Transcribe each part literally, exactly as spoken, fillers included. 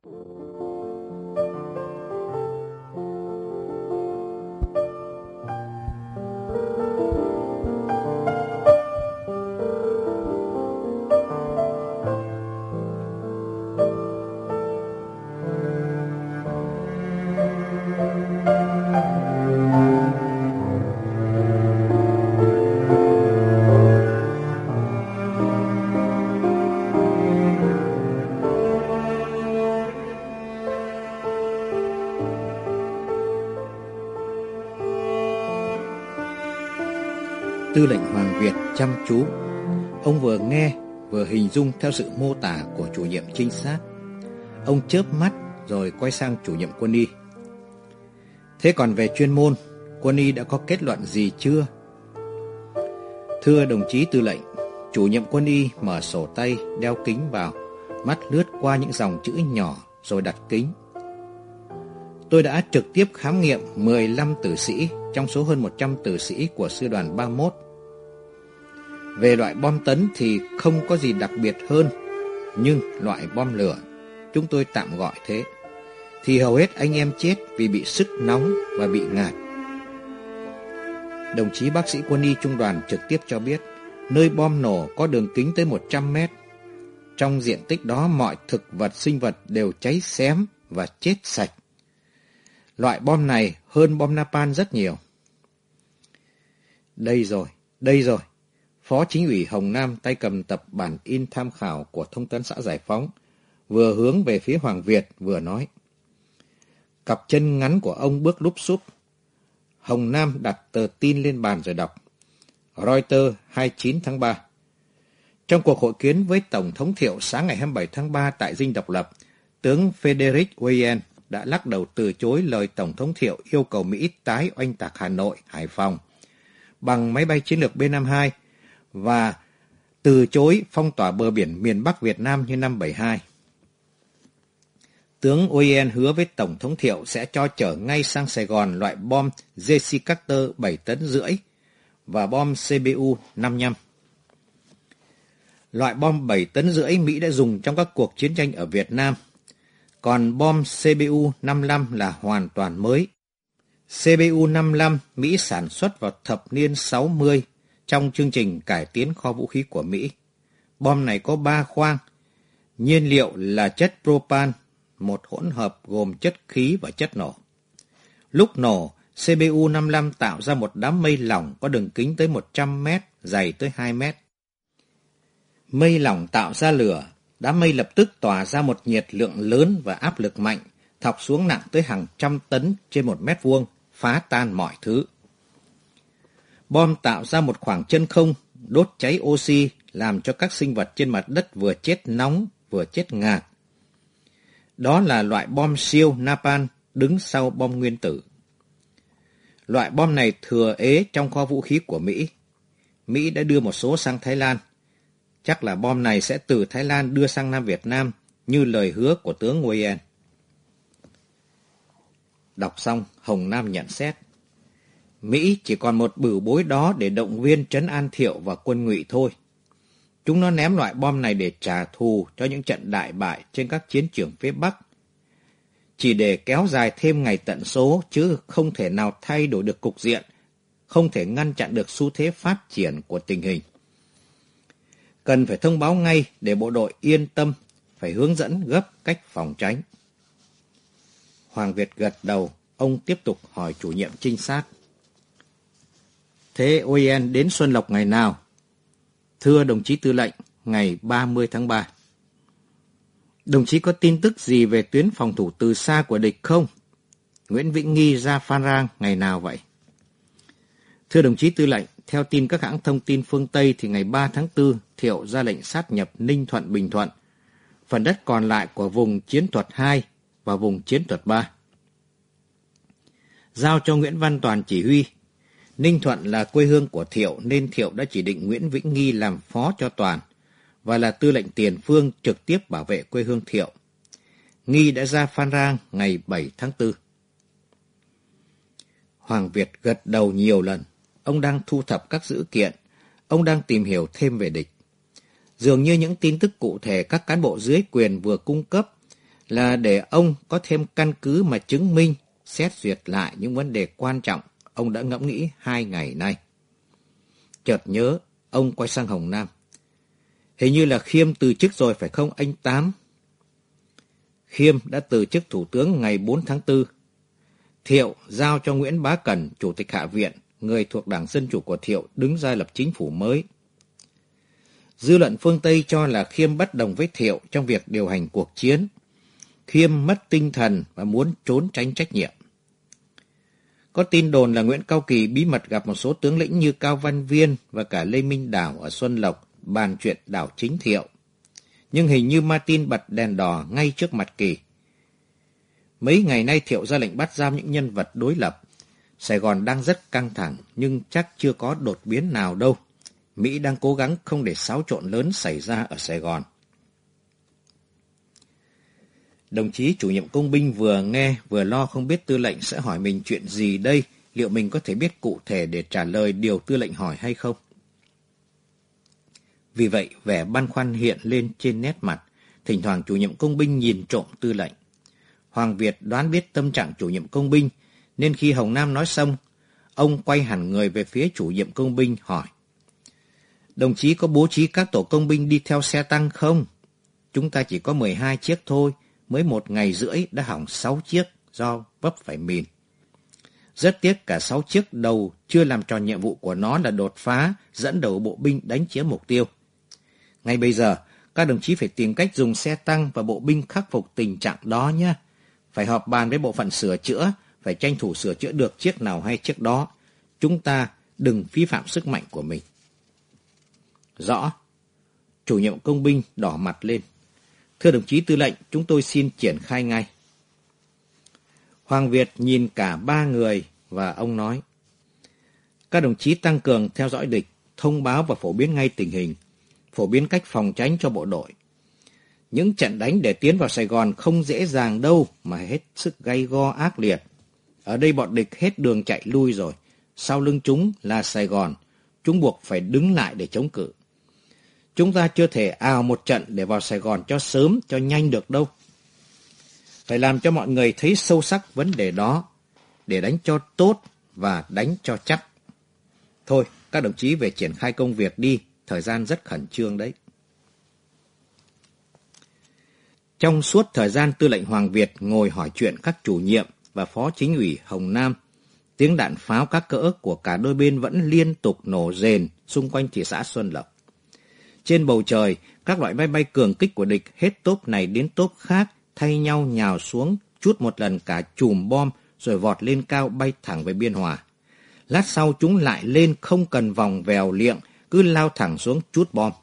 Tư lệnh Hoàng Việt chăm chú. Ông vừa nghe vừa hình dung theo sự mô tả của chủ nhiệm trinh sát. Ông chớp mắt rồi quay sang chủ nhiệm quân y. Thế còn về chuyên môn, quân y đã có kết luận gì chưa? Thưa đồng chí tư lệnh, chủ nhiệm quân y mở sổ tay, đeo kính vào, mắt lướt qua những dòng chữ nhỏ rồi đặt kính. Tôi đã trực tiếp khám nghiệm mười lăm tử sĩ trong số hơn một trăm tử sĩ của sư đoàn ba mươi mốt. Về loại bom tấn thì không có gì đặc biệt hơn, nhưng loại bom lửa, chúng tôi tạm gọi thế, thì hầu hết anh em chết vì bị sức nóng và bị ngạt. Đồng chí bác sĩ quân y trung đoàn trực tiếp cho biết, nơi bom nổ có đường kính tới một trăm mét. Trong diện tích đó mọi thực vật sinh vật đều cháy xém và chết sạch. Loại bom này hơn bom napalm rất nhiều. Đây rồi, đây rồi. Phó Chính ủy Hồng Nam tay cầm tập bản in tham khảo của Thông tấn xã Giải phóng, vừa hướng về phía Hoàng Việt vừa nói. Cặp chân ngắn của ông bước lúp xúp. Hồng Nam đặt tờ tin lên bàn rồi đọc. Reuters hai mươi chín tháng ba. Trong cuộc hội kiến với Tổng thống Thiệu sáng ngày hai mươi bảy tháng ba tại Dinh Độc Lập, tướng Frederick Weyand đã lắc đầu từ chối lời Tổng thống Thiệu yêu cầu Mỹ tái oanh tạc Hà Nội, Hải Phòng bằng máy bay chiến lược B năm mươi hai và từ chối phong tỏa bờ biển miền Bắc Việt Nam như năm bảy mươi hai. Tướng Weyand hứa với Tổng thống Thiệu sẽ cho chở ngay sang Sài Gòn loại bom J C Carter bảy tấn rưỡi và bom C B U năm mươi lăm. Loại bom bảy tấn rưỡi Mỹ đã dùng trong các cuộc chiến tranh ở Việt Nam, còn bom C B U năm mươi lăm là hoàn toàn mới. C B U năm mươi lăm Mỹ sản xuất vào thập niên sáu mươi trong chương trình cải tiến kho vũ khí của Mỹ. Bom này có ba khoang, nhiên liệu là chất propan, một hỗn hợp gồm chất khí và chất nổ. Lúc nổ, C B U năm mươi lăm tạo ra một đám mây lỏng có đường kính tới một trăm mét, dày tới hai mét. Mây lỏng tạo ra lửa, đám mây lập tức tỏa ra một nhiệt lượng lớn và áp lực mạnh, thọc xuống nặng tới hàng trăm tấn trên một mét vuông, phá tan mọi thứ. Bom tạo ra một khoảng chân không, đốt cháy oxy, làm cho các sinh vật trên mặt đất vừa chết nóng, vừa chết ngạt. Đó là loại bom siêu napalm đứng sau bom nguyên tử. Loại bom này thừa ế trong kho vũ khí của Mỹ. Mỹ đã đưa một số sang Thái Lan. Chắc là bom này sẽ từ Thái Lan đưa sang Nam Việt Nam, như lời hứa của tướng Nguyen. Đọc xong, Hồng Nam nhận xét. Mỹ chỉ còn một bửu bối đó để động viên trấn an Thiệu và quân Ngụy thôi. Chúng nó ném loại bom này để trả thù cho những trận đại bại trên các chiến trường phía Bắc. Chỉ để kéo dài thêm ngày tận số, chứ không thể nào thay đổi được cục diện, không thể ngăn chặn được xu thế phát triển của tình hình. Cần phải thông báo ngay để bộ đội yên tâm, phải hướng dẫn gấp cách phòng tránh. Hoàng Việt gật đầu, ông tiếp tục hỏi chủ nhiệm trinh sát. Thế Weyand đến Xuân Lộc ngày nào? Thưa đồng chí tư lệnh, ngày ba mươi tháng ba. Đồng chí có tin tức gì về tuyến phòng thủ từ xa của địch không? Nguyễn Vĩnh Nghi ra Phan Rang ngày nào vậy? Thưa đồng chí tư lệnh, theo tin các hãng thông tin phương Tây thì ngày ba tháng tư, Thiệu ra lệnh sát nhập Ninh Thuận, Bình Thuận, phần đất còn lại của vùng chiến thuật hai và vùng chiến thuật ba. Giao cho Nguyễn Văn Toàn chỉ huy. Ninh Thuận là quê hương của Thiệu nên Thiệu đã chỉ định Nguyễn Vĩnh Nghi làm phó cho Toàn và là tư lệnh tiền phương trực tiếp bảo vệ quê hương Thiệu. Nghi đã ra Phan Rang ngày bảy tháng tư. Hoàng Việt gật đầu nhiều lần. Ông đang thu thập các dữ kiện. Ông đang tìm hiểu thêm về địch. Dường như những tin tức cụ thể các cán bộ dưới quyền vừa cung cấp là để ông có thêm căn cứ mà chứng minh, xét duyệt lại những vấn đề quan trọng ông đã ngẫm nghĩ hai ngày nay. Chợt nhớ, ông quay sang Hồng Nam. Hình như là Khiêm từ chức rồi phải không anh Tám? Khiêm đã từ chức thủ tướng ngày bốn tháng tư. Thiệu giao cho Nguyễn Bá Cẩn, Chủ tịch Hạ viện, người thuộc Đảng Dân Chủ của Thiệu, đứng ra lập chính phủ mới. Dư luận phương Tây cho là Khiêm bất đồng với Thiệu trong việc điều hành cuộc chiến. Khiêm mất tinh thần và muốn trốn tránh trách nhiệm. Có tin đồn là Nguyễn Cao Kỳ bí mật gặp một số tướng lĩnh như Cao Văn Viên và cả Lê Minh Đảo ở Xuân Lộc bàn chuyện đảo chính Thiệu. Nhưng hình như Martin bật đèn đỏ ngay trước mặt Kỳ. Mấy ngày nay Thiệu ra lệnh bắt giam những nhân vật đối lập. Sài Gòn đang rất căng thẳng nhưng chắc chưa có đột biến nào đâu. Mỹ đang cố gắng không để xáo trộn lớn xảy ra ở Sài Gòn. Đồng chí chủ nhiệm công binh vừa nghe vừa lo không biết tư lệnh sẽ hỏi mình chuyện gì đây, liệu mình có thể biết cụ thể để trả lời điều tư lệnh hỏi hay không. Vì vậy vẻ băn khoăn hiện lên trên nét mặt, thỉnh thoảng chủ nhiệm công binh nhìn trộm tư lệnh. Hoàng Việt đoán biết tâm trạng chủ nhiệm công binh, nên khi Hồng Nam nói xong, ông quay hẳn người về phía chủ nhiệm công binh hỏi. Đồng chí có bố trí các tổ công binh đi theo xe tăng không? Chúng ta chỉ có mười hai chiếc thôi, mới một ngày rưỡi đã hỏng sáu chiếc do vấp phải mìn. Rất tiếc cả sáu chiếc đầu chưa làm tròn nhiệm vụ của nó là đột phá, dẫn đầu bộ binh đánh chiếm mục tiêu. Ngay bây giờ, các đồng chí phải tìm cách dùng xe tăng và bộ binh khắc phục tình trạng đó nhé. Phải họp bàn với bộ phận sửa chữa, phải tranh thủ sửa chữa được chiếc nào hay chiếc đó. Chúng ta đừng vi phạm sức mạnh của mình. Rõ. Chủ nhiệm công binh đỏ mặt lên. Thưa đồng chí tư lệnh, chúng tôi xin triển khai ngay. Hoàng Việt nhìn cả ba người và ông nói. Các đồng chí tăng cường theo dõi địch, thông báo và phổ biến ngay tình hình, phổ biến cách phòng tránh cho bộ đội. Những trận đánh để tiến vào Sài Gòn không dễ dàng đâu mà hết sức gay go ác liệt. Ở đây bọn địch hết đường chạy lui rồi, sau lưng chúng là Sài Gòn, chúng buộc phải đứng lại để chống cự. Chúng ta chưa thể ào một trận để vào Sài Gòn cho sớm, cho nhanh được đâu. Phải làm cho mọi người thấy sâu sắc vấn đề đó, để đánh cho tốt và đánh cho chắc. Thôi, các đồng chí về triển khai công việc đi, thời gian rất khẩn trương đấy. Trong suốt thời gian tư lệnh Hoàng Việt ngồi hỏi chuyện các chủ nhiệm và phó chính ủy Hồng Nam, tiếng đạn pháo các cỡ của cả đôi bên vẫn liên tục nổ rền xung quanh thị xã Xuân Lộc. Trên bầu trời, các loại máy bay cường kích của địch hết tốp này đến tốp khác thay nhau nhào xuống, chút một lần cả chùm bom rồi vọt lên cao bay thẳng về Biên Hòa. Lát sau chúng lại lên không cần vòng vèo liệng, cứ lao thẳng xuống chút bom.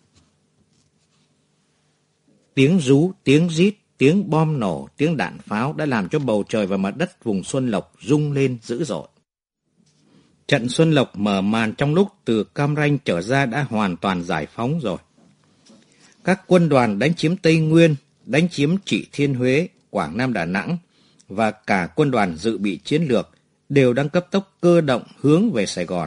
Tiếng rú, tiếng rít, tiếng bom nổ, tiếng đạn pháo đã làm cho bầu trời và mặt đất vùng Xuân Lộc rung lên dữ dội. Trận Xuân Lộc mở màn trong lúc từ Cam Ranh trở ra đã hoàn toàn giải phóng rồi. Các quân đoàn đánh chiếm Tây Nguyên, đánh chiếm Trị Thiên Huế, Quảng Nam Đà Nẵng và cả quân đoàn dự bị chiến lược đều đang cấp tốc cơ động hướng về Sài Gòn.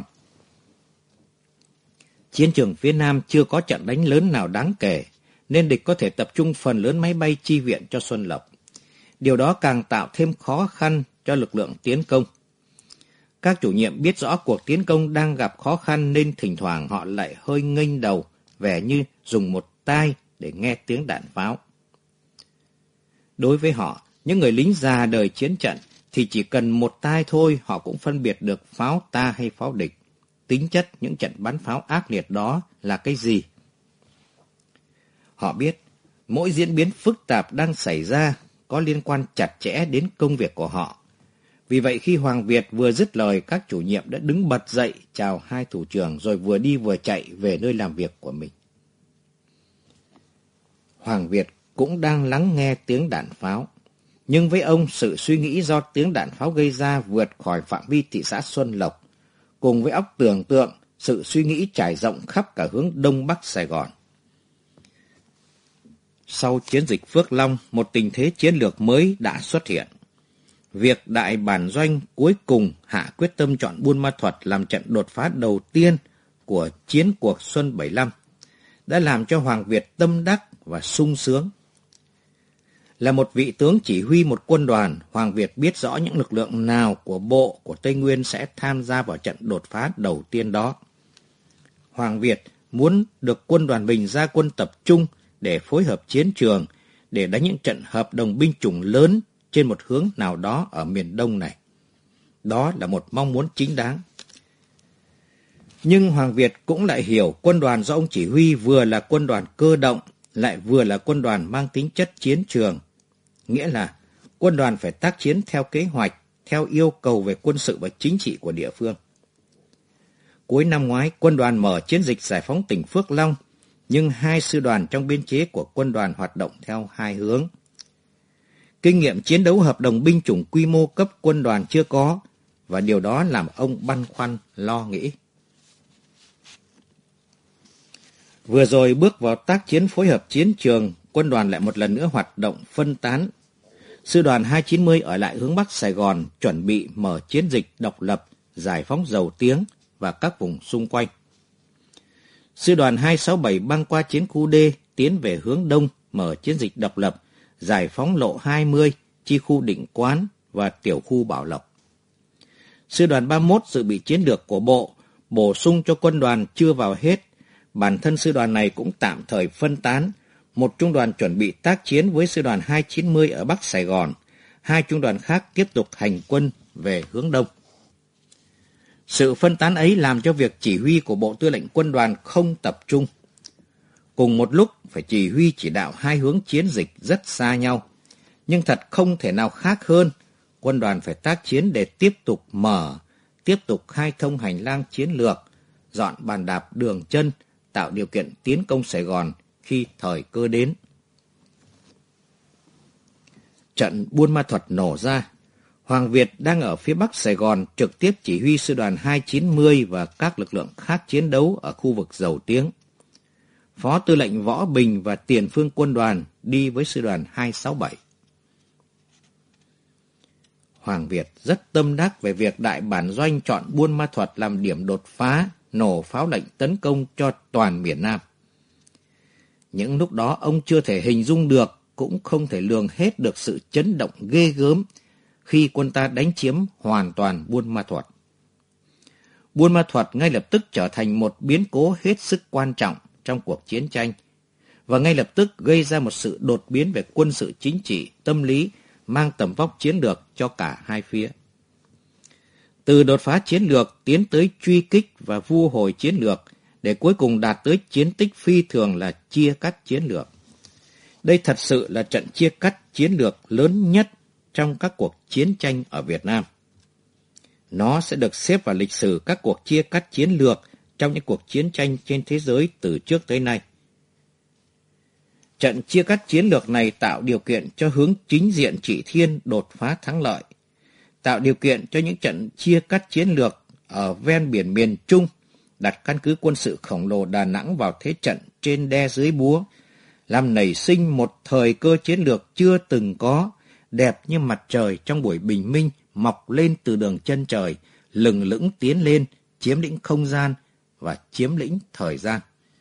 Chiến trường phía Nam chưa có trận đánh lớn nào đáng kể, nên địch có thể tập trung phần lớn máy bay chi viện cho Xuân Lộc. Điều đó càng tạo thêm khó khăn cho lực lượng tiến công. Các chủ nhiệm biết rõ cuộc tiến công đang gặp khó khăn nên thỉnh thoảng họ lại hơi nghênh đầu, vẻ như dùng một tai để nghe tiếng đạn pháo. Đối với họ, những người lính già đời chiến trận thì chỉ cần một tai thôi họ cũng phân biệt được pháo ta hay pháo địch. Tính chất những trận bắn pháo ác liệt đó là cái gì? Họ biết mỗi diễn biến phức tạp đang xảy ra có liên quan chặt chẽ đến công việc của họ. Vì vậy khi Hoàng Việt vừa dứt lời, các chủ nhiệm đã đứng bật dậy chào hai thủ trưởng rồi vừa đi vừa chạy về nơi làm việc của mình. Hoàng Việt cũng đang lắng nghe tiếng đạn pháo. Nhưng với ông, sự suy nghĩ do tiếng đạn pháo gây ra vượt khỏi phạm vi thị xã Xuân Lộc, cùng với óc tưởng tượng, sự suy nghĩ trải rộng khắp cả hướng Đông Bắc Sài Gòn. Sau chiến dịch Phước Long, một tình thế chiến lược mới đã xuất hiện. Việc Đại Bản Doanh cuối cùng hạ quyết tâm chọn Buôn Ma Thuột làm trận đột phá đầu tiên của chiến cuộc Xuân bảy lăm đã làm cho Hoàng Việt tâm đắc và sung sướng. Là một vị tướng chỉ huy một quân đoàn, Hoàng Việt biết rõ những lực lượng nào của bộ của Tây Nguyên sẽ tham gia vào trận đột phá đầu tiên đó. Hoàng Việt muốn được quân đoàn mình ra quân tập trung để phối hợp chiến trường, để đánh những trận hợp đồng binh chủng lớn trên một hướng nào đó ở miền Đông này. Đó là một mong muốn chính đáng. Nhưng Hoàng Việt cũng lại hiểu quân đoàn do ông chỉ huy vừa là quân đoàn cơ động, lại vừa là quân đoàn mang tính chất chiến trường. Nghĩa là quân đoàn phải tác chiến theo kế hoạch, theo yêu cầu về quân sự và chính trị của địa phương. Cuối năm ngoái, quân đoàn mở chiến dịch giải phóng tỉnh Phước Long, nhưng hai sư đoàn trong biên chế của quân đoàn hoạt động theo hai hướng. Kinh nghiệm chiến đấu hợp đồng binh chủng quy mô cấp quân đoàn chưa có, và điều đó làm ông băn khoăn lo nghĩ. Vừa rồi bước vào tác chiến phối hợp chiến trường, quân đoàn lại một lần nữa hoạt động phân tán. Sư đoàn hai chín mươi ở lại hướng Bắc Sài Gòn, chuẩn bị mở chiến dịch độc lập, giải phóng Dầu Tiếng và các vùng xung quanh. Sư đoàn hai sáu bảy băng qua chiến khu D, tiến về hướng Đông, mở chiến dịch độc lập, giải phóng lộ hai mươi, chi khu Định Quán và tiểu khu Bảo Lộc. Sư đoàn ba mươi mốt dự bị chiến lược của bộ, bổ sung cho quân đoàn chưa vào hết. Bản thân sư đoàn này cũng tạm thời phân tán. Một trung đoàn chuẩn bị tác chiến với sư đoàn hai chín mươi ở Bắc Sài Gòn. Hai trung đoàn khác tiếp tục hành quân về hướng Đông. Sự phân tán ấy làm cho việc chỉ huy của Bộ Tư lệnh Quân đoàn không tập trung. Cùng một lúc phải chỉ huy chỉ đạo hai hướng chiến dịch rất xa nhau. Nhưng thật không thể nào khác hơn, quân đoàn phải tác chiến để tiếp tục mở, tiếp tục khai thông hành lang chiến lược, dọn bàn đạp đường chân, tạo điều kiện tiến công Sài Gòn khi thời cơ đến. Trận Buôn Ma Thuột nổ ra. Hoàng Việt đang ở phía Bắc Sài Gòn trực tiếp chỉ huy sư đoàn hai chín mươi và các lực lượng khác chiến đấu ở khu vực Dầu Tiếng. Phó tư lệnh Võ Bình và tiền phương quân đoàn đi với sư đoàn hai sáu bảy. Hoàng Việt rất tâm đắc về việc Đại bản doanh chọn Buôn Ma Thuột làm điểm đột phá, nổ pháo lệnh tấn công cho toàn miền Nam. Những lúc đó ông chưa thể hình dung được, cũng không thể lường hết được sự chấn động ghê gớm khi quân ta đánh chiếm hoàn toàn Buôn Ma Thuột. Buôn Ma Thuột ngay lập tức trở thành một biến cố hết sức quan trọng trong cuộc chiến tranh, và ngay lập tức gây ra một sự đột biến về quân sự chính trị, tâm lý, mang tầm vóc chiến lược cho cả hai phía. Từ đột phá chiến lược tiến tới truy kích và vu hồi chiến lược, để cuối cùng đạt tới chiến tích phi thường là chia cắt chiến lược. Đây thật sự là trận chia cắt chiến lược lớn nhất trong các cuộc chiến tranh ở Việt Nam. Nó sẽ được xếp vào lịch sử các cuộc chia cắt chiến lược trong những cuộc chiến tranh trên thế giới từ trước tới nay. Trận chia cắt chiến lược này tạo điều kiện cho hướng chính diện Trị Thiên đột phá thắng lợi, tạo điều kiện cho những trận chia cắt chiến lược ở ven biển miền Trung, đặt căn cứ quân sự khổng lồ Đà Nẵng vào thế trận trên đe dưới búa, làm nảy sinh một thời cơ chiến lược chưa từng có, đẹp như mặt trời trong buổi bình minh mọc lên từ đường chân trời, lừng lững tiến lên, chiếm lĩnh không gian và chiếm lĩnh thời gian.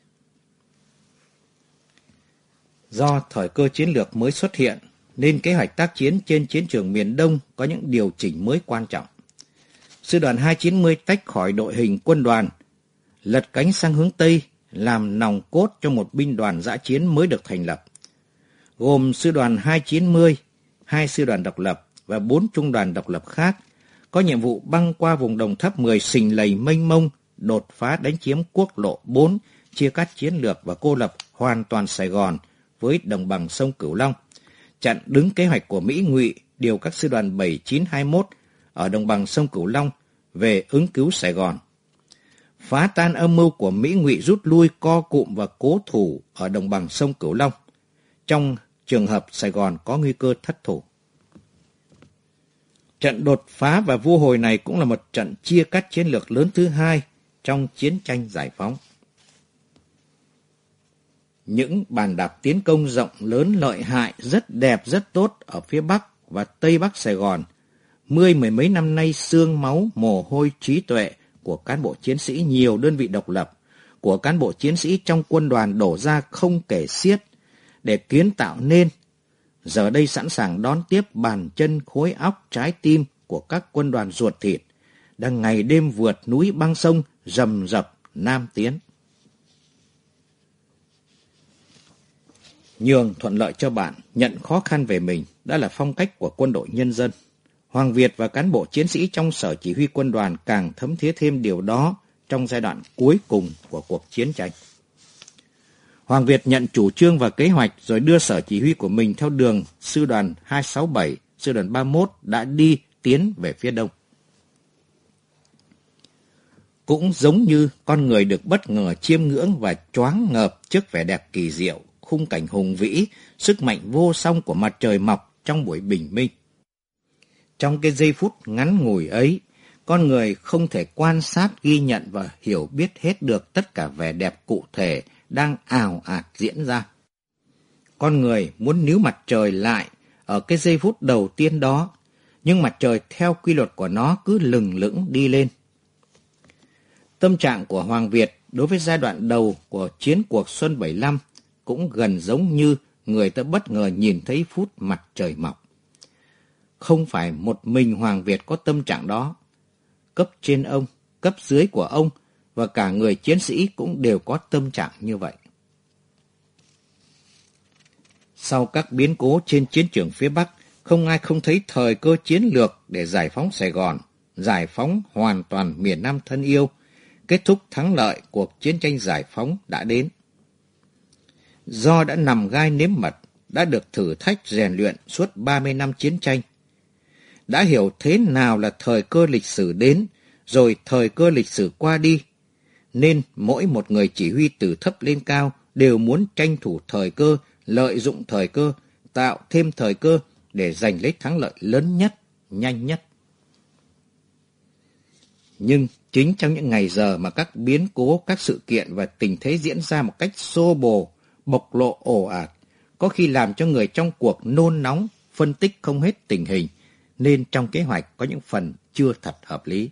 Do thời cơ chiến lược mới xuất hiện, nên kế hoạch tác chiến trên chiến trường miền Đông có những điều chỉnh mới quan trọng. Sư đoàn hai chín mươi tách khỏi đội hình quân đoàn, lật cánh sang hướng Tây, làm nòng cốt cho một binh đoàn dã chiến mới được thành lập, gồm sư đoàn hai chín mươi, hai sư đoàn độc lập và bốn trung đoàn độc lập khác, có nhiệm vụ băng qua vùng Đồng Tháp mười sình lầy mênh mông, đột phá đánh chiếm quốc lộ bốn, chia cắt chiến lược và cô lập hoàn toàn Sài Gòn với đồng bằng sông Cửu Long, chặn đứng kế hoạch của Mỹ Ngụy điều các sư đoàn bảy chín hai mốt ở đồng bằng sông Cửu Long về ứng cứu Sài Gòn, phá tan âm mưu của Mỹ Ngụy rút lui co cụm và cố thủ ở đồng bằng sông Cửu Long, trong trường hợp Sài Gòn có nguy cơ thất thủ. Trận đột phá và vu hồi này cũng là một trận chia cắt chiến lược lớn thứ hai trong chiến tranh giải phóng. Những bàn đạp tiến công rộng lớn lợi hại, rất đẹp, rất tốt ở phía Bắc và Tây Bắc Sài Gòn, mươi mười mấy năm nay xương máu, mồ hôi, trí tuệ của cán bộ chiến sĩ nhiều đơn vị độc lập, của cán bộ chiến sĩ trong quân đoàn đổ ra không kể xiết để kiến tạo nên giờ đây sẵn sàng đón tiếp bàn chân, khối óc, trái tim của các quân đoàn ruột thịt, đang ngày đêm vượt núi băng sông, rầm rập nam tiến. Nhường thuận lợi cho bạn, nhận khó khăn về mình đã là phong cách của quân đội nhân dân. Hoàng Việt và cán bộ chiến sĩ trong sở chỉ huy quân đoàn càng thấm thía thêm điều đó trong giai đoạn cuối cùng của cuộc chiến tranh. Hoàng Việt nhận chủ trương và kế hoạch rồi đưa sở chỉ huy của mình theo đường sư đoàn hai sáu bảy, sư đoàn ba mươi mốt đã đi tiến về phía đông. Cũng giống như con người được bất ngờ chiêm ngưỡng và choáng ngợp trước vẻ đẹp kỳ diệu, khung cảnh hùng vĩ, sức mạnh vô song của mặt trời mọc trong buổi bình minh. Trong cái giây phút ngắn ngủi ấy, con người không thể quan sát, ghi nhận và hiểu biết hết được tất cả vẻ đẹp cụ thể đang ào ạt diễn ra. Con người muốn níu mặt trời lại ở cái giây phút đầu tiên đó, nhưng mặt trời theo quy luật của nó cứ lừng lững đi lên. Tâm trạng của Hoàng Việt đối với giai đoạn đầu của chiến cuộc Xuân bảy lăm cũng gần giống như người ta bất ngờ nhìn thấy phút mặt trời mọc. Không phải một mình Hoàng Việt có tâm trạng đó. Cấp trên ông, cấp dưới của ông và cả người chiến sĩ cũng đều có tâm trạng như vậy. Sau các biến cố trên chiến trường phía Bắc, không ai không thấy thời cơ chiến lược để giải phóng Sài Gòn, giải phóng hoàn toàn miền Nam thân yêu, kết thúc thắng lợi cuộc chiến tranh giải phóng đã đến. Do đã nằm gai nếm mật, đã được thử thách rèn luyện suốt ba mươi năm chiến tranh, đã hiểu thế nào là thời cơ lịch sử đến, rồi thời cơ lịch sử qua đi, nên mỗi một người chỉ huy từ thấp lên cao đều muốn tranh thủ thời cơ, lợi dụng thời cơ, tạo thêm thời cơ để giành lấy thắng lợi lớn nhất, nhanh nhất. Nhưng chính trong những ngày giờ mà các biến cố, các sự kiện và tình thế diễn ra một cách xô bồ, bộc lộ ồ ạt, có khi làm cho người trong cuộc nôn nóng, phân tích không hết tình hình, nên trong kế hoạch có những phần chưa thật hợp lý.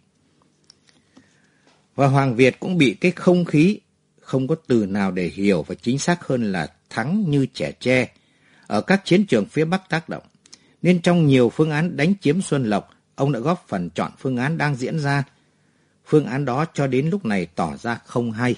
Và Hoàng Việt cũng bị cái không khí, không có từ nào để hiểu và chính xác hơn là thắng như trẻ tre, ở các chiến trường phía Bắc tác động. Nên trong nhiều phương án đánh chiếm Xuân Lộc, ông đã góp phần chọn phương án đang diễn ra. Phương án đó cho đến lúc này tỏ ra không hay.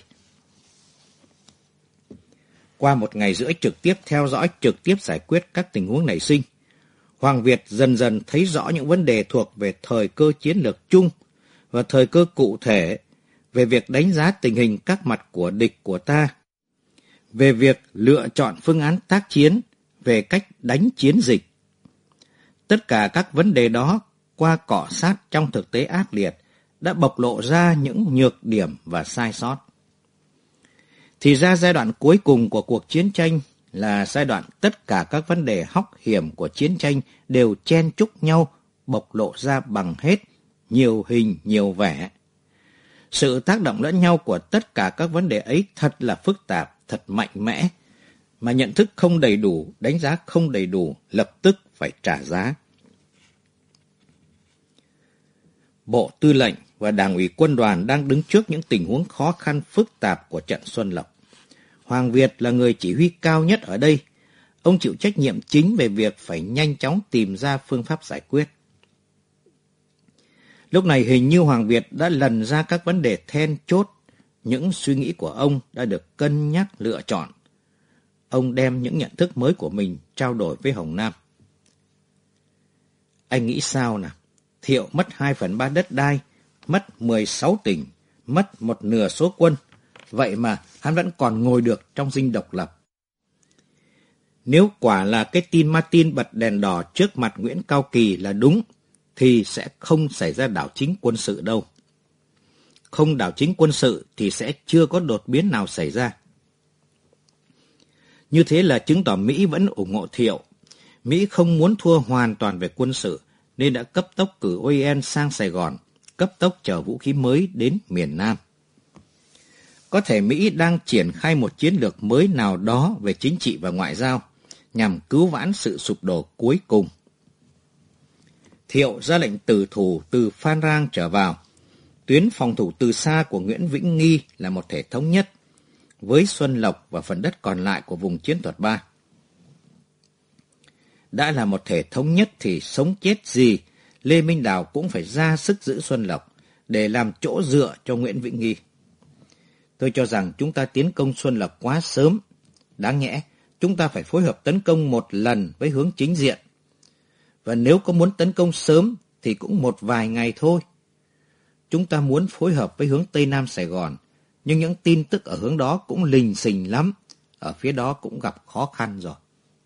Qua một ngày rưỡi trực tiếp theo dõi, trực tiếp giải quyết các tình huống nảy sinh, Hoàng Việt dần dần thấy rõ những vấn đề thuộc về thời cơ chiến lược chung và thời cơ cụ thể, về việc đánh giá tình hình các mặt của địch của ta, về việc lựa chọn phương án tác chiến, về cách đánh chiến dịch. Tất cả các vấn đề đó qua cọ sát trong thực tế ác liệt đã bộc lộ ra những nhược điểm và sai sót. Thì ra giai đoạn cuối cùng của cuộc chiến tranh là giai đoạn tất cả các vấn đề hóc hiểm của chiến tranh đều chen chúc nhau, bộc lộ ra bằng hết, nhiều hình, nhiều vẻ. Sự tác động lẫn nhau của tất cả các vấn đề ấy thật là phức tạp, thật mạnh mẽ, mà nhận thức không đầy đủ, đánh giá không đầy đủ, lập tức phải trả giá. Bộ Tư lệnh và Đảng ủy quân đoàn đang đứng trước những tình huống khó khăn phức tạp của trận Xuân Lộc. Hoàng Việt là người chỉ huy cao nhất ở đây. Ông chịu trách nhiệm chính về việc phải nhanh chóng tìm ra phương pháp giải quyết. Lúc này hình như Hoàng Việt đã lần ra các vấn đề then chốt, những suy nghĩ của ông đã được cân nhắc lựa chọn. Ông đem những nhận thức mới của mình trao đổi với Hồng Nam. Anh nghĩ sao nào? Thiệu mất hai phần ba đất đai, mất mười sáu tỉnh, mất một nửa số quân. Vậy mà hắn vẫn còn ngồi được trong dinh độc lập. Nếu quả là cái tin Martin bật đèn đỏ trước mặt Nguyễn Cao Kỳ là đúng, thì sẽ không xảy ra đảo chính quân sự đâu. Không đảo chính quân sự thì sẽ chưa có đột biến nào xảy ra. Như thế là chứng tỏ Mỹ vẫn ủng hộ Thiệu. Mỹ không muốn thua hoàn toàn về quân sự, nên đã cấp tốc cử o en sang Sài Gòn, cấp tốc chở vũ khí mới đến miền Nam. Có thể Mỹ đang triển khai một chiến lược mới nào đó về chính trị và ngoại giao, nhằm cứu vãn sự sụp đổ cuối cùng. Thiệu ra lệnh tử thủ từ Phan Rang trở vào. Tuyến phòng thủ từ xa của Nguyễn Vĩnh Nghi là một thể thống nhất, với Xuân Lộc và phần đất còn lại của vùng chiến thuật ba. đã là một thể thống nhất thì sống chết gì, Lê Minh Đào cũng phải ra sức giữ Xuân Lộc để làm chỗ dựa cho Nguyễn Vĩnh Nghi. Tôi cho rằng chúng ta tiến công Xuân Lộc quá sớm. Đáng nhẽ, chúng ta phải phối hợp tấn công một lần với hướng chính diện. Và nếu có muốn tấn công sớm thì cũng một vài ngày thôi. Chúng ta muốn phối hợp với hướng Tây Nam Sài Gòn, nhưng những tin tức ở hướng đó cũng lình xình lắm. Ở phía đó cũng gặp khó khăn rồi.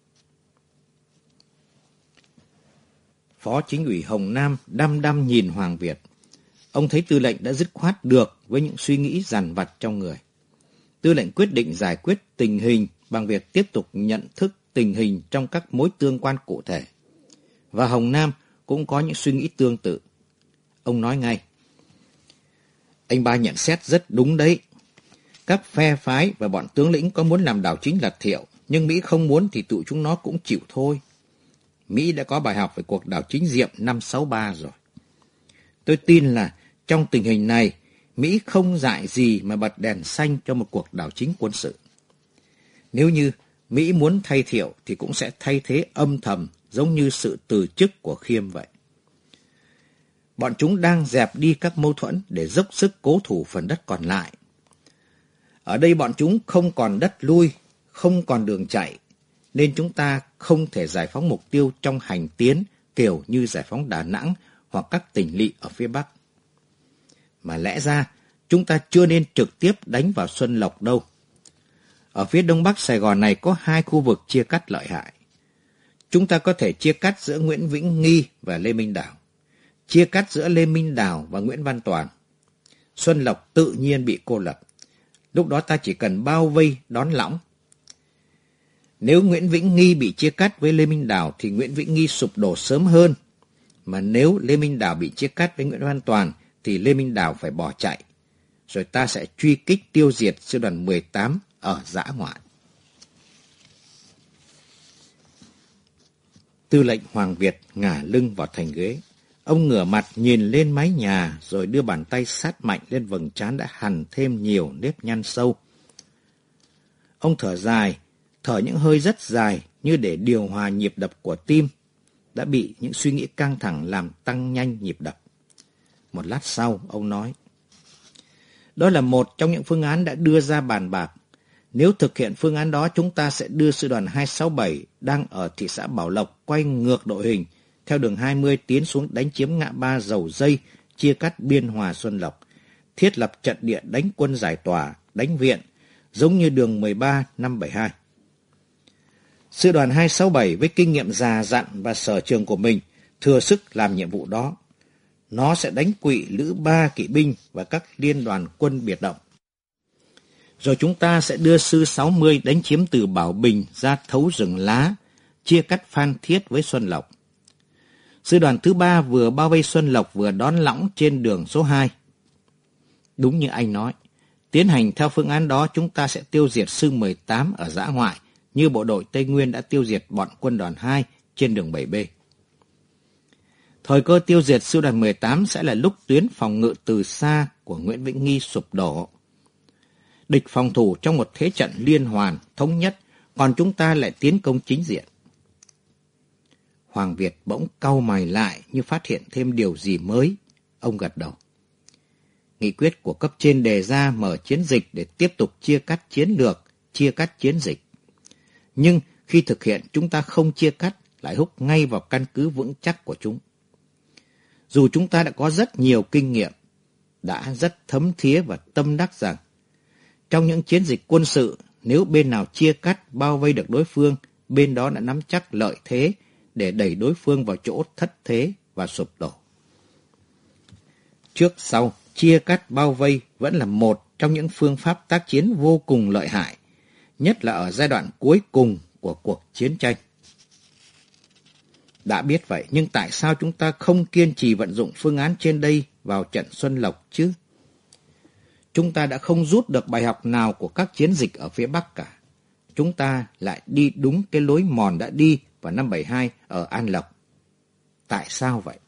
Phó Chính ủy Hồng Nam đăm đăm nhìn Hoàng Việt. Ông thấy tư lệnh đã dứt khoát được với những suy nghĩ dằn vặt trong người. Tư lệnh quyết định giải quyết tình hình bằng việc tiếp tục nhận thức tình hình trong các mối tương quan cụ thể. Và Hồng Nam cũng có những suy nghĩ tương tự. Ông nói ngay: anh Ba nhận xét rất đúng đấy. Các phe phái và bọn tướng lĩnh có muốn làm đảo chính lật Thiệu, nhưng Mỹ không muốn thì tụi chúng nó cũng chịu thôi. Mỹ đã có bài học về cuộc đảo chính Diệm năm sáu ba rồi. Tôi tin là trong tình hình này, Mỹ không dại gì mà bật đèn xanh cho một cuộc đảo chính quân sự. Nếu như Mỹ muốn thay Thiệu thì cũng sẽ thay thế âm thầm, giống như sự từ chức của Khiêm vậy. Bọn chúng đang dẹp đi các mâu thuẫn để dốc sức cố thủ phần đất còn lại. Ở đây bọn chúng không còn đất lui, không còn đường chạy, nên chúng ta không thể giải phóng mục tiêu trong hành tiến kiểu như giải phóng Đà Nẵng hoặc các tỉnh lỵ ở phía Bắc. Mà lẽ ra, chúng ta chưa nên trực tiếp đánh vào Xuân Lộc đâu. Ở phía Đông Bắc Sài Gòn này có hai khu vực chia cắt lợi hại. Chúng ta có thể chia cắt giữa Nguyễn Vĩnh Nghi và Lê Minh Đào, chia cắt giữa Lê Minh Đào và Nguyễn Văn Toàn. Xuân Lộc tự nhiên bị cô lập. Lúc đó ta chỉ cần bao vây đón lõng. Nếu Nguyễn Vĩnh Nghi bị chia cắt với Lê Minh Đào thì Nguyễn Vĩnh Nghi sụp đổ sớm hơn. Mà nếu Lê Minh Đào bị chia cắt với Nguyễn Văn Toàn thì Lê Minh Đào phải bỏ chạy. Rồi ta sẽ truy kích tiêu diệt sư đoàn mười tám ở dã ngoại. Tư lệnh Hoàng Việt ngả lưng vào thành ghế. Ông ngửa mặt nhìn lên mái nhà rồi đưa bàn tay sát mạnh lên vầng trán đã hằn thêm nhiều nếp nhăn sâu. Ông thở dài, thở những hơi rất dài như để điều hòa nhịp đập của tim, đã bị những suy nghĩ căng thẳng làm tăng nhanh nhịp đập. Một lát sau, ông nói: đó là một trong những phương án đã đưa ra bàn bạc. Nếu thực hiện phương án đó, chúng ta sẽ đưa sư đoàn hai sáu bảy đang ở thị xã Bảo Lộc quay ngược đội hình theo đường hai mươi tiến xuống đánh chiếm ngã ba Dầu Dây, chia cắt Biên Hòa Xuân Lộc, thiết lập trận địa đánh quân giải tỏa, đánh viện, giống như đường mười ba năm bảy hai. Sư đoàn hai sáu bảy với kinh nghiệm già dặn và sở trường của mình thừa sức làm nhiệm vụ đó. Nó sẽ đánh quỵ Lữ ba kỵ binh và các liên đoàn quân biệt động. Rồi chúng ta sẽ đưa sư sáu mươi đánh chiếm từ Bảo Bình ra Thấu Rừng Lá, chia cắt Phan Thiết với Xuân Lộc. Sư đoàn thứ ba vừa bao vây Xuân Lộc vừa đón lõng trên đường số hai. Đúng như anh nói, tiến hành theo phương án đó chúng ta sẽ tiêu diệt sư mười tám ở dã ngoại, như bộ đội Tây Nguyên đã tiêu diệt bọn quân đoàn hai trên đường bảy B. Thời cơ tiêu diệt sư đoàn mười tám sẽ là lúc tuyến phòng ngự từ xa của Nguyễn Vĩnh Nghi sụp đổ. Địch phòng thủ trong một thế trận liên hoàn, thống nhất, còn chúng ta lại tiến công chính diện. Hoàng Việt bỗng cau mày lại như phát hiện thêm điều gì mới. Ông gật đầu. Nghị quyết của cấp trên đề ra mở chiến dịch để tiếp tục chia cắt chiến lược, chia cắt chiến dịch. Nhưng khi thực hiện chúng ta không chia cắt, lại húc ngay vào căn cứ vững chắc của chúng. Dù chúng ta đã có rất nhiều kinh nghiệm, đã rất thấm thía và tâm đắc rằng trong những chiến dịch quân sự, nếu bên nào chia cắt bao vây được đối phương, bên đó đã nắm chắc lợi thế để đẩy đối phương vào chỗ thất thế và sụp đổ. Trước sau, chia cắt bao vây vẫn là một trong những phương pháp tác chiến vô cùng lợi hại, nhất là ở giai đoạn cuối cùng của cuộc chiến tranh. Đã biết vậy, nhưng tại sao chúng ta không kiên trì vận dụng phương án trên đây vào trận Xuân Lộc chứ? Chúng ta đã không rút được bài học nào của các chiến dịch ở phía Bắc cả. Chúng ta lại đi đúng cái lối mòn đã đi vào năm bảy hai ở An Lộc. Tại sao vậy?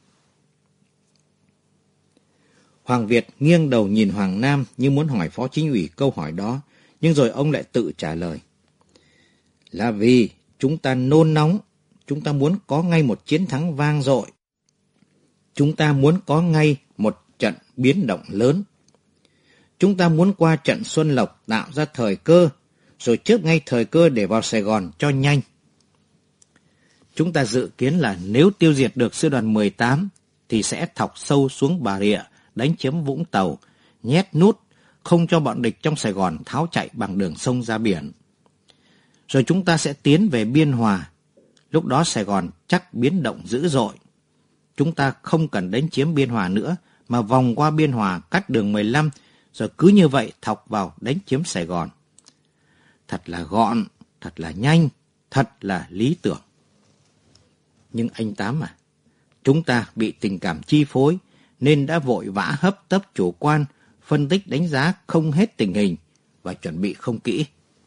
Hoàng Việt nghiêng đầu nhìn Hoàng Nam như muốn hỏi Phó Chính ủy câu hỏi đó, nhưng rồi ông lại tự trả lời. Là vì chúng ta nôn nóng, chúng ta muốn có ngay một chiến thắng vang dội. Chúng ta muốn có ngay một trận biến động lớn. Chúng ta muốn qua trận Xuân Lộc tạo ra thời cơ, rồi chớp ngay thời cơ để vào Sài Gòn cho nhanh. Chúng ta dự kiến là nếu tiêu diệt được sư đoàn mười tám thì sẽ thọc sâu xuống Bà Rịa, đánh chiếm Vũng Tàu, nhét nút, không cho bọn địch trong Sài Gòn tháo chạy bằng đường sông ra biển. Rồi chúng ta sẽ tiến về Biên Hòa. Lúc đó Sài Gòn chắc biến động dữ dội. Chúng ta không cần đánh chiếm Biên Hòa nữa, mà vòng qua Biên Hòa cắt đường mười lăm, rồi cứ như vậy thọc vào đánh chiếm Sài Gòn. Thật là gọn, thật là nhanh, thật là lý tưởng. Nhưng anh Tám à, chúng ta bị tình cảm chi phối nên đã vội vã hấp tấp chủ quan, phân tích đánh giá không hết tình hình và chuẩn bị không kỹ.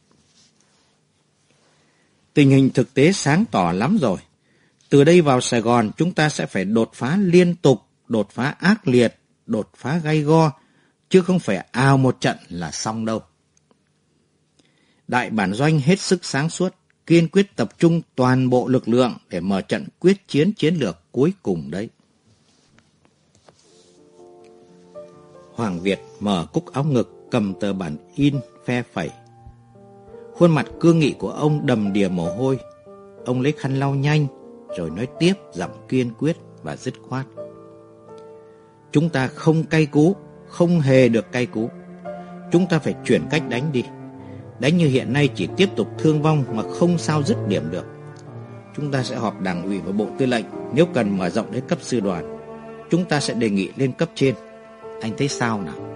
Tình hình thực tế sáng tỏ lắm rồi. Từ đây vào Sài Gòn chúng ta sẽ phải đột phá liên tục, đột phá ác liệt, đột phá gay go, chứ không phải ào một trận là xong đâu. Đại bản doanh hết sức sáng suốt, kiên quyết tập trung toàn bộ lực lượng để mở trận quyết chiến chiến lược cuối cùng đấy. Hoàng Việt mở cúc áo ngực, cầm tờ bản in phe phẩy. Khuôn mặt cương nghị của ông đầm đìa mồ hôi. Ông lấy khăn lau nhanh, rồi nói tiếp giọng kiên quyết và dứt khoát. Chúng ta không cay cú, không hề được cay cú. Chúng ta phải chuyển cách đánh đi. Đánh như hiện nay chỉ tiếp tục thương vong mà không sao dứt điểm được. Chúng ta sẽ họp đảng ủy và bộ tư lệnh, nếu cần mở rộng đến cấp sư đoàn. Chúng ta sẽ đề nghị lên cấp trên. Anh thấy sao nào?